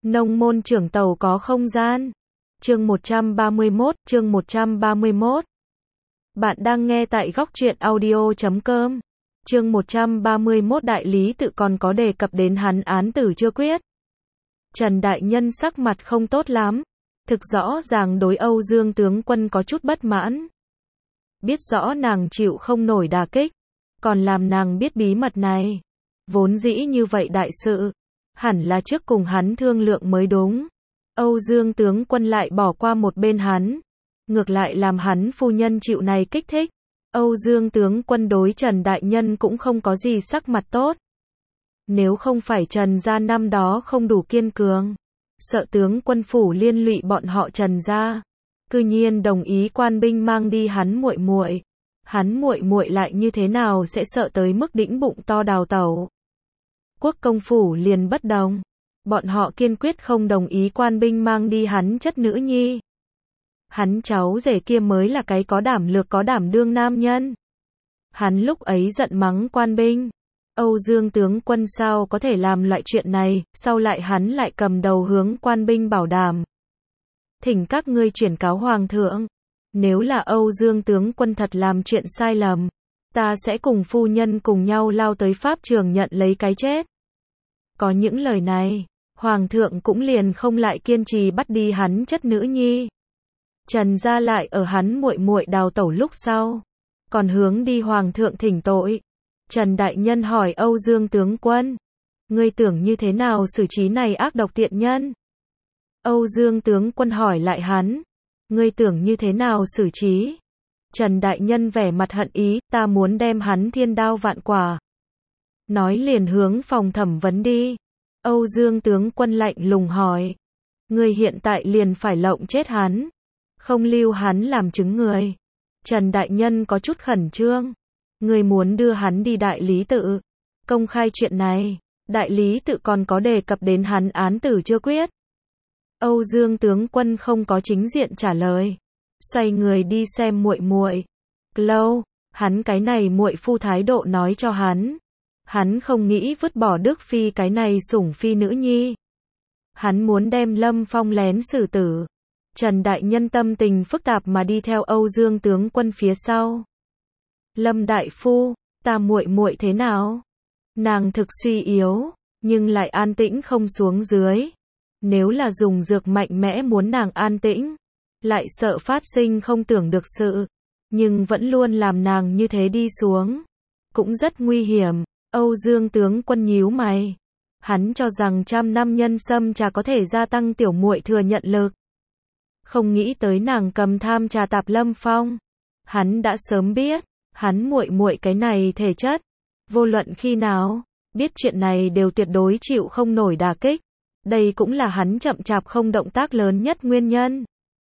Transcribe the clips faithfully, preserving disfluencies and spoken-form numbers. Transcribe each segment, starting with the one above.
Nông môn trưởng tàu có không gian. Chương một trăm ba mươi mốt, chương một trăm ba mươi mốt. Bạn đang nghe tại góc truyện audio chấm com. Chương một trăm ba mươi mốt đại lý tự còn có đề cập đến hắn án tử chưa quyết. Trần Đại Nhân sắc mặt không tốt lắm. Thực rõ ràng đối Âu Dương tướng quân có chút bất mãn. Biết rõ nàng chịu không nổi đả kích. Còn làm nàng biết bí mật này. Vốn dĩ như vậy đại sự. Hẳn là trước cùng hắn thương lượng mới đúng. Âu Dương tướng quân lại bỏ qua một bên hắn. Ngược lại làm hắn phu nhân chịu này kích thích. Âu Dương tướng quân đối Trần Đại Nhân cũng không có gì sắc mặt tốt. Nếu không phải Trần gia năm đó không đủ kiên cường. Sợ tướng quân phủ liên lụy bọn họ Trần gia. Cư nhiên đồng ý quan binh mang đi hắn muội muội. Hắn muội muội lại như thế nào sẽ sợ tới mức đĩnh bụng to đào tẩu. Quốc công phủ liền bất đồng. Bọn họ kiên quyết không đồng ý quan binh mang đi hắn chất nữ nhi. Hắn cháu rể kia mới là cái có đảm lược có đảm đương nam nhân. Hắn lúc ấy giận mắng quan binh. Âu Dương tướng quân sao có thể làm loại chuyện này, sau lại hắn lại cầm đầu hướng quan binh bảo đảm. Thỉnh các ngươi chuyển cáo hoàng thượng. Nếu là Âu Dương tướng quân thật làm chuyện sai lầm, ta sẽ cùng phu nhân cùng nhau lao tới pháp trường nhận lấy cái chết. Có những lời này, hoàng thượng cũng liền không lại kiên trì bắt đi hắn chất nữ nhi. Trần gia lại ở hắn muội muội đào tẩu lúc sau, còn hướng đi hoàng thượng thỉnh tội. Trần Đại Nhân hỏi Âu Dương tướng quân, ngươi tưởng như thế nào xử trí này ác độc tiện nhân? Âu Dương tướng quân hỏi lại hắn, ngươi tưởng như thế nào xử trí? Trần Đại Nhân vẻ mặt hận ý, ta muốn đem hắn thiên đao vạn quả. Nói liền hướng phòng thẩm vấn đi. Âu Dương tướng quân lạnh lùng hỏi, ngươi hiện tại liền phải lộng chết hắn, không lưu hắn làm chứng người. Trần Đại Nhân có chút khẩn trương, ngươi muốn đưa hắn đi đại lý tự, công khai chuyện này. Đại lý tự còn có đề cập đến hắn án tử chưa quyết. Âu Dương tướng quân không có chính diện trả lời, xoay người đi xem muội muội. Lâu, hắn cái này muội phu thái độ nói cho hắn, hắn không nghĩ vứt bỏ Đức Phi cái này sủng phi nữ nhi. Hắn muốn đem Lâm Phong lén xử tử. Trần Đại Nhân tâm tình phức tạp mà đi theo Âu Dương tướng quân phía sau. Lâm đại phu, ta muội muội thế nào? Nàng thực suy yếu, nhưng lại an tĩnh không xuống dưới. Nếu là dùng dược mạnh mẽ muốn nàng an tĩnh, lại sợ phát sinh không tưởng được sự, nhưng vẫn luôn làm nàng như thế đi xuống, cũng rất nguy hiểm. Âu Dương tướng quân nhíu mày. Hắn cho rằng trăm năm nhân sâm trà có thể gia tăng tiểu muội thừa nhận lực. Không nghĩ tới nàng cầm tham trà tạp Lâm Phong. Hắn đã sớm biết, hắn muội muội cái này thể chất, vô luận khi nào, biết chuyện này đều tuyệt đối chịu không nổi đả kích. Đây cũng là hắn chậm chạp không động tác lớn nhất nguyên nhân.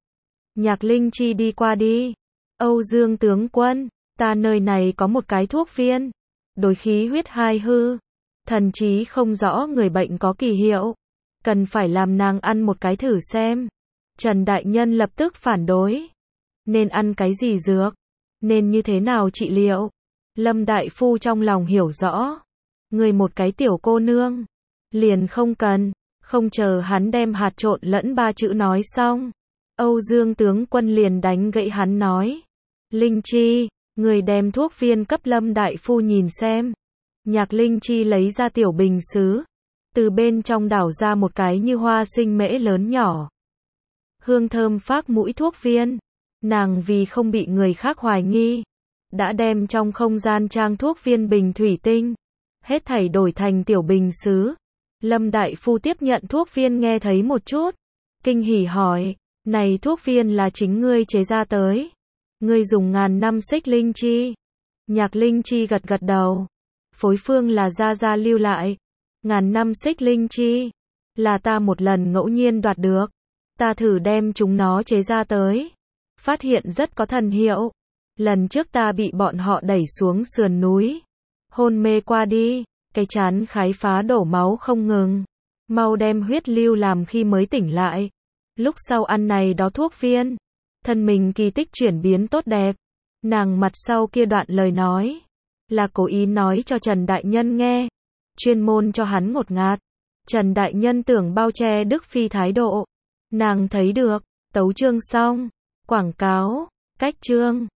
Nhạc Linh Chi đi qua đi. Âu Dương tướng quân, ta nơi này có một cái thuốc viên. Đối khí huyết hai hư, thần trí không rõ người bệnh có kỳ hiệu. Cần phải làm nàng ăn một cái thử xem. Trần Đại Nhân lập tức phản đối. Nên ăn cái gì dược? Nên như thế nào trị liệu? Lâm Đại Phu trong lòng hiểu rõ. Người một cái tiểu cô nương. Liền không cần. Không chờ hắn đem hạt trộn lẫn ba chữ nói xong. Âu Dương tướng quân liền đánh gãy hắn nói. Linh Chi, người đem thuốc viên cấp Lâm Đại Phu nhìn xem. Nhạc Linh Chi lấy ra tiểu bình sứ. Từ bên trong đảo ra một cái như hoa sinh mễ lớn nhỏ. Hương thơm phác mũi thuốc viên. Nàng vì không bị người khác hoài nghi, đã đem trong không gian trang thuốc viên bình thủy tinh. Hết thảy đổi thành tiểu bình sứ. Lâm Đại Phu tiếp nhận thuốc viên nghe thấy một chút. Kinh hỉ hỏi, này thuốc viên là chính ngươi chế ra tới. Ngươi dùng ngàn năm xích linh chi. Nhạc Linh Chi gật gật đầu. Phối phương là gia gia lưu lại. Ngàn năm xích linh chi. Là ta một lần ngẫu nhiên đoạt được. Ta thử đem chúng nó chế ra tới. Phát hiện rất có thần hiệu. Lần trước ta bị bọn họ đẩy xuống sườn núi. Hôn mê qua đi. Cái chán khái phá đổ máu không ngừng. Mau đem huyết lưu làm khi mới tỉnh lại. Lúc sau ăn này đó thuốc viên. Thân mình kỳ tích chuyển biến tốt đẹp. Nàng mặt sau kia đoạn lời nói. Là cố ý nói cho Trần Đại Nhân nghe. Chuyên môn cho hắn ngột ngạt. Trần Đại Nhân tưởng bao che Đức Phi thái độ. Nàng thấy được. Tấu chương xong. Quảng cáo. Cách chương.